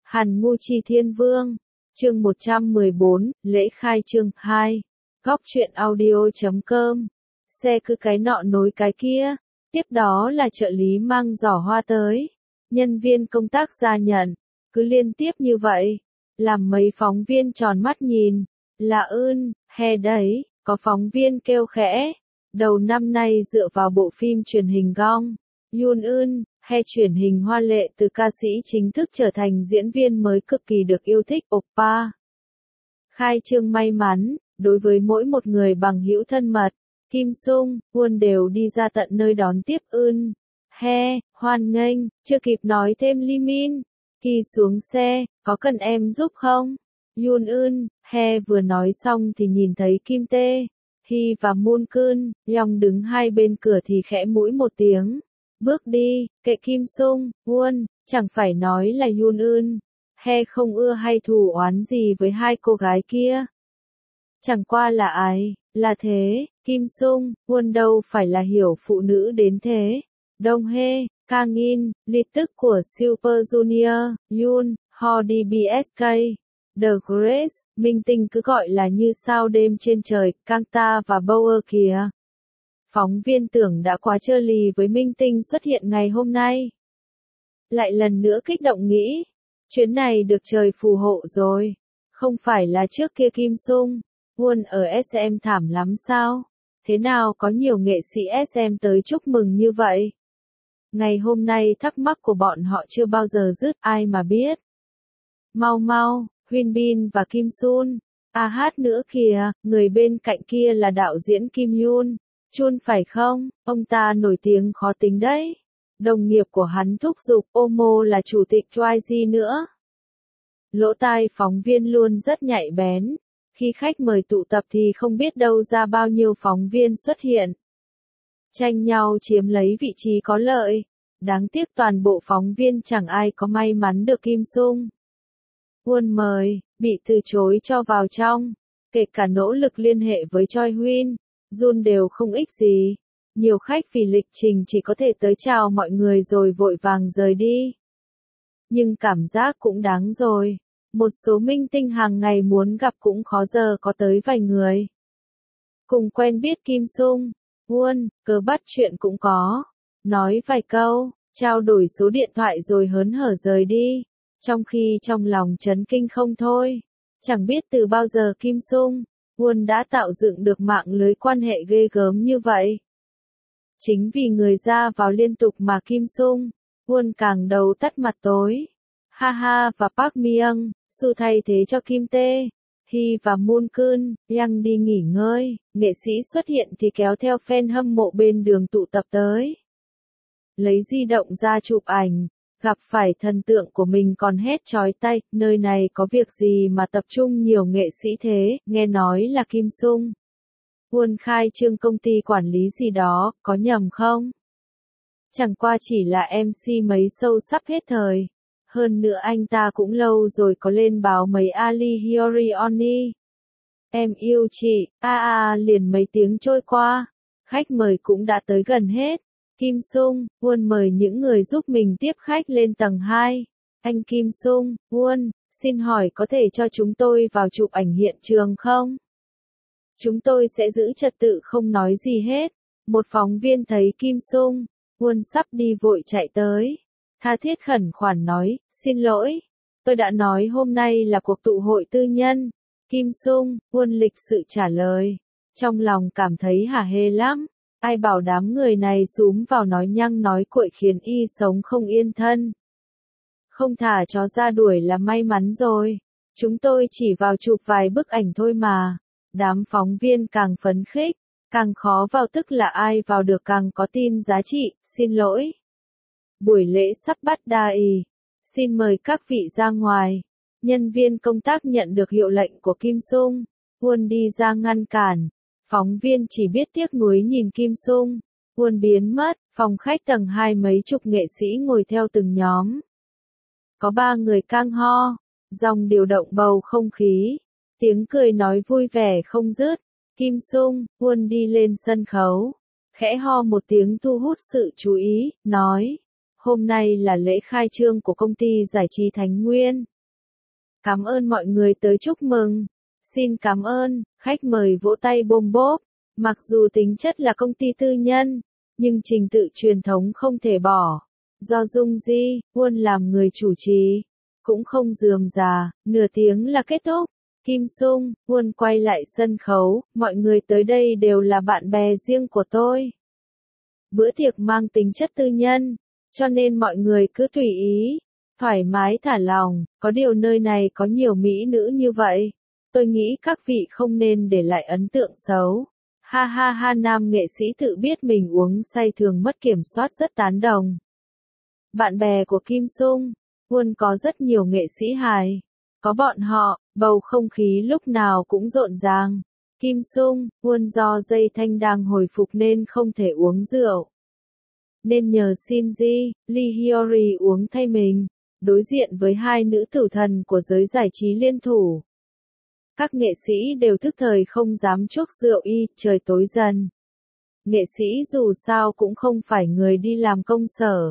Hàn Ngu Chi Thiên Vương, chương 114, lễ khai trương 2, góc truyện audio.com, xe cứ cái nọ nối cái kia, tiếp đó là trợ lý mang giỏ hoa tới, nhân viên công tác ra nhận, cứ liên tiếp như vậy, làm mấy phóng viên tròn mắt nhìn, là ưn, he đấy, có phóng viên kêu khẽ, đầu năm nay dựa vào bộ phim truyền hình Gong, Yoon Eun, he truyền hình hoa lệ từ ca sĩ chính thức trở thành diễn viên mới cực kỳ được yêu thích oppa. Khai trương may mắn, đối với mỗi một người bằng hữu thân mật, Kim Sung, Won đều đi ra tận nơi đón tiếp Eun, he, hoan nghênh, chưa kịp nói thêm Lee Min, khi xuống xe, có cần em giúp không? Yoon Eun, he vừa nói xong thì nhìn thấy Kim Tae, Hee và Moon Keun, Young đứng hai bên cửa thì khẽ mũi một tiếng. Bước đi, kệ Kim Sung, Won, chẳng phải nói là Yoon Eun, he không ưa hay thù oán gì với hai cô gái kia. Chẳng qua là ai, là thế, Kim Sung, Won đâu phải là hiểu phụ nữ đến thế. Dong Hae, Kang In, liệt tức của Super Junior, Yoon, Ho DBSK, The Grace, minh tinh cứ gọi là như sao đêm trên trời, Kangta và Bower kìa. Phóng viên tưởng đã quá trơ lì với minh tinh xuất hiện ngày hôm nay. Lại lần nữa kích động nghĩ, chuyến này được trời phù hộ rồi. Không phải là trước kia Kim Sung, Won ở SM thảm lắm sao? Thế nào có nhiều nghệ sĩ SM tới chúc mừng như vậy? Ngày hôm nay thắc mắc của bọn họ chưa bao giờ dứt, ai mà biết. Mau mau, Hyun Bin và Kim Sun. À hát nữa kìa, người bên cạnh kia là đạo diễn Kim Yoon. Chun phải không, ông ta nổi tiếng khó tính đấy. Đồng nghiệp của hắn thúc giục, Omo là chủ tịch YG nữa. Lỗ tai phóng viên luôn rất nhạy bén. Khi khách mời tụ tập thì không biết đâu ra bao nhiêu phóng viên xuất hiện. Tranh nhau chiếm lấy vị trí có lợi. Đáng tiếc toàn bộ phóng viên chẳng ai có may mắn được Kim Sung. Won mời, bị từ chối cho vào trong. Kể cả nỗ lực liên hệ với Choi Huynh, Jun đều không ích gì. Nhiều khách vì lịch trình chỉ có thể tới chào mọi người rồi vội vàng rời đi. Nhưng cảm giác cũng đáng rồi. Một số minh tinh hàng ngày muốn gặp cũng khó giờ có tới vài người. Cùng quen biết Kim Sung, Won, cớ bắt chuyện cũng có. Nói vài câu, trao đổi số điện thoại rồi hớn hở rời đi. Trong khi trong lòng chấn kinh không thôi. Chẳng biết từ bao giờ Kim Sung, Won đã tạo dựng được mạng lưới quan hệ ghê gớm như vậy. Chính vì người ra vào liên tục mà Kim Sung, Won càng đầu tắt mặt tối. Ha ha và Park Myung, Su thay thế cho Kim Tae, Hee và Moon Keun, Yang đi nghỉ ngơi, nghệ sĩ xuất hiện thì kéo theo fan hâm mộ bên đường tụ tập tới. Lấy di động ra chụp ảnh, gặp phải thần tượng của mình còn hét chói tai, nơi này có việc gì mà tập trung nhiều nghệ sĩ thế, nghe nói là Kim Sung. Won khai trương công ty quản lý gì đó, có nhầm không? Chẳng qua chỉ là MC mấy show sắp hết thời. Hơn nữa anh ta cũng lâu rồi có lên báo mấy Ali Hyorioni. Em yêu chị, liền mấy tiếng trôi qua. Khách mời cũng đã tới gần hết. Kim Sung, Won mời những người giúp mình tiếp khách lên tầng 2. Anh Kim Sung, Won, xin hỏi có thể cho chúng tôi vào chụp ảnh hiện trường không? Chúng tôi sẽ giữ trật tự không nói gì hết. Một phóng viên thấy Kim Sung, Won sắp đi vội chạy tới. Tha thiết khẩn khoản nói, xin lỗi. Tôi đã nói hôm nay là cuộc tụ hội tư nhân. Kim Sung, Won lịch sự trả lời. Trong lòng cảm thấy hả hê lắm. Ai bảo đám người này xúm vào nói nhăng nói cuội khiến y sống không yên thân. Không thả chó ra đuổi là may mắn rồi. Chúng tôi chỉ vào chụp vài bức ảnh thôi mà. Đám phóng viên càng phấn khích, càng khó vào tức là ai vào được càng có tin giá trị, xin lỗi. Buổi lễ sắp bắt đầu. Xin mời các vị ra ngoài. Nhân viên công tác nhận được hiệu lệnh của Kim Sung. Won đi ra ngăn cản. Phóng viên chỉ biết tiếc nuối nhìn Kim Sung. Won biến mất, phòng khách tầng 2 mấy chục nghệ sĩ ngồi theo từng nhóm. Có 3 người cang ho. Dòng điều động bầu không khí. Tiếng cười nói vui vẻ không dứt. Kim Sung, Won đi lên sân khấu. Khẽ ho một tiếng thu hút sự chú ý, nói. Hôm nay là lễ khai trương của công ty giải trí Thánh Nguyên. Cảm ơn mọi người tới chúc mừng. Xin cảm ơn, khách mời vỗ tay bôm bốp. Mặc dù tính chất là công ty tư nhân, nhưng trình tự truyền thống không thể bỏ. Do Dung Di, Won làm người chủ trì, cũng không rườm rà, nửa tiếng là kết thúc. Kim Sung, Won quay lại sân khấu, mọi người tới đây đều là bạn bè riêng của tôi. Bữa tiệc mang tính chất tư nhân, cho nên mọi người cứ tùy ý, thoải mái thả lòng, có điều nơi này có nhiều mỹ nữ như vậy. Tôi nghĩ các vị không nên để lại ấn tượng xấu. Ha ha ha, nam nghệ sĩ tự biết mình uống say thường mất kiểm soát rất tán đồng. Bạn bè của Kim Sung, Won có rất nhiều nghệ sĩ hài. Có bọn họ, bầu không khí lúc nào cũng rộn ràng. Kim Sung, Won do dây thanh đang hồi phục nên không thể uống rượu. Nên nhờ Shinji, Lee Hyori uống thay mình, đối diện với hai nữ tử thần của giới giải trí liên thủ. Các nghệ sĩ đều thức thời không dám chuốc rượu trời tối dần. Nghệ sĩ dù sao cũng không phải người đi làm công sở.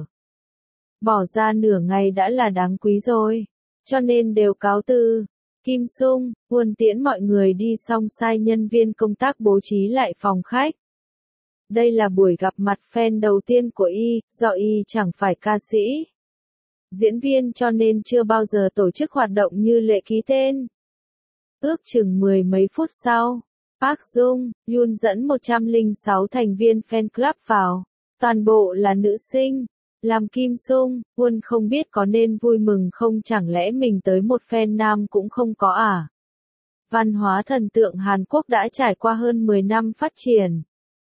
Bỏ ra nửa ngày đã là đáng quý rồi, cho nên đều cáo từ. Kim Sung, Won tiễn mọi người đi xong sai nhân viên công tác bố trí lại phòng khách. Đây là buổi gặp mặt fan đầu tiên của do chẳng phải ca sĩ, diễn viên cho nên chưa bao giờ tổ chức hoạt động như lễ ký tên. Ước chừng mười mấy phút sau, Park Jung, Yoon dẫn 106 thành viên fan club vào, toàn bộ là nữ sinh. Làm Kim Sung, Won không biết có nên vui mừng không, chẳng lẽ mình tới một fan nam cũng không có à? Văn hóa thần tượng Hàn Quốc đã trải qua hơn 10 năm phát triển.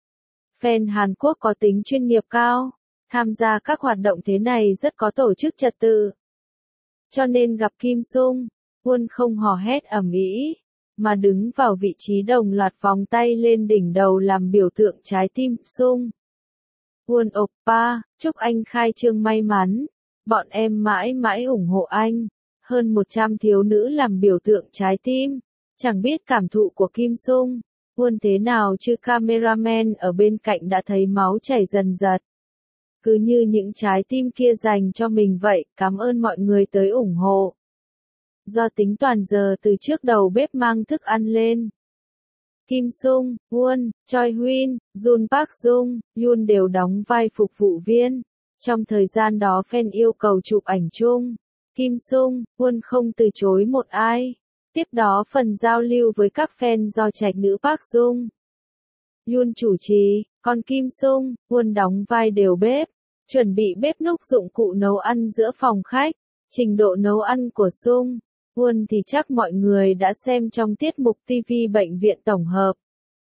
Fan Hàn Quốc có tính chuyên nghiệp cao, tham gia các hoạt động thế này rất có tổ chức trật tự. Cho nên gặp Kim Sung, Won không hò hét ầm ĩ, mà đứng vào vị trí đồng loạt vòng tay lên đỉnh đầu làm biểu tượng trái tim. Sung, Won oppa, chúc anh khai trương may mắn. Bọn em mãi mãi ủng hộ anh. Hơn 100 thiếu nữ làm biểu tượng trái tim. Chẳng biết cảm thụ của Kim Sung, Won thế nào chứ cameraman ở bên cạnh đã thấy máu chảy dần dật. Cứ như những trái tim kia dành cho mình vậy, cảm ơn mọi người tới ủng hộ. Do tính toàn giờ từ trước đầu bếp mang thức ăn lên. Kim Sung, Won, Choi Hoon, Jun Park Jung, Yoon đều đóng vai phục vụ viên. Trong thời gian đó fan yêu cầu chụp ảnh chung. Kim Sung, Won không từ chối một ai. Tiếp đó phần giao lưu với các fan do trạch nữ Park Jung. Yoon chủ trì, còn Kim Sung, Won đóng vai đều bếp. Chuẩn bị bếp núc dụng cụ nấu ăn giữa phòng khách. Trình độ nấu ăn của Sung, Won thì chắc mọi người đã xem trong tiết mục TV Bệnh viện Tổng hợp.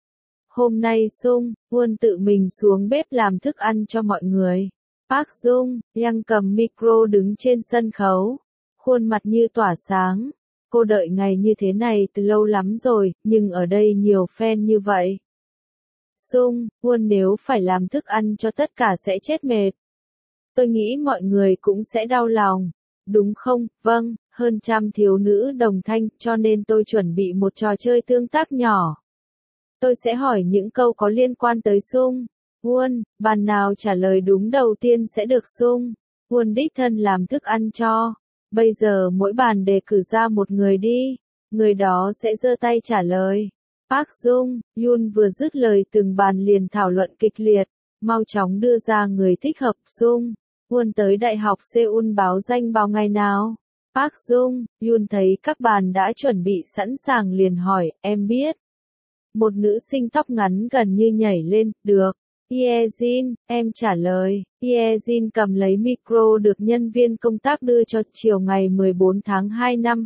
Hôm nay Sung, Won tự mình xuống bếp làm thức ăn cho mọi người. Park Jung, Yang cầm micro đứng trên sân khấu. Khuôn mặt như tỏa sáng. Cô đợi ngày như thế này từ lâu lắm rồi, nhưng ở đây nhiều fan như vậy. Sung, Won nếu phải làm thức ăn cho tất cả sẽ chết mệt. Tôi nghĩ mọi người cũng sẽ đau lòng. Đúng không? Vâng, hơn trăm thiếu nữ đồng thanh, cho nên tôi chuẩn bị một trò chơi tương tác nhỏ. Tôi sẽ hỏi những câu có liên quan tới Sung. Won, bàn nào trả lời đúng đầu tiên sẽ được Sung. Won đích thân làm thức ăn cho. Bây giờ mỗi bàn đề cử ra một người đi. Người đó sẽ giơ tay trả lời. Park Jung, Yoon vừa dứt lời từng bàn liền thảo luận kịch liệt. Mau chóng đưa ra người thích hợp. Sung, Won tới Đại học Seoul báo danh vào ngày nào? Park Jung, Yoon thấy các bàn đã chuẩn bị sẵn sàng liền hỏi, em biết. Một nữ sinh tóc ngắn gần như nhảy lên, được. Yejin, em trả lời. Yejin cầm lấy micro được nhân viên công tác đưa cho chiều ngày 14 tháng 2 năm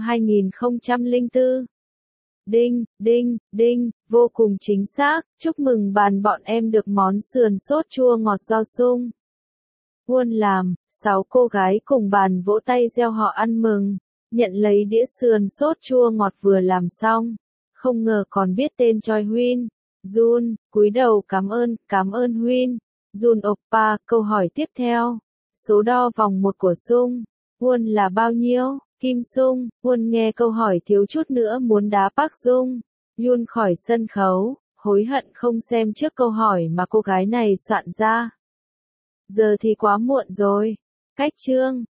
2004. Đinh, đinh, đinh, vô cùng chính xác, chúc mừng bàn bọn em được món sườn sốt chua ngọt do Sung Won làm. 6 cô gái cùng bàn vỗ tay reo họ ăn mừng, nhận lấy đĩa sườn sốt chua ngọt vừa làm xong. Không ngờ còn biết tên Choi Hoon. Jun, cúi đầu cảm ơn Hoon. Jun oppa, câu hỏi tiếp theo. Số đo vòng 1 của Sung Won là bao nhiêu? Kim Sung, Won nghe câu hỏi thiếu chút nữa muốn đá Park Jung. Yoon khỏi sân khấu, hối hận không xem trước câu hỏi mà cô gái này soạn ra. Giờ thì quá muộn rồi. Cách chương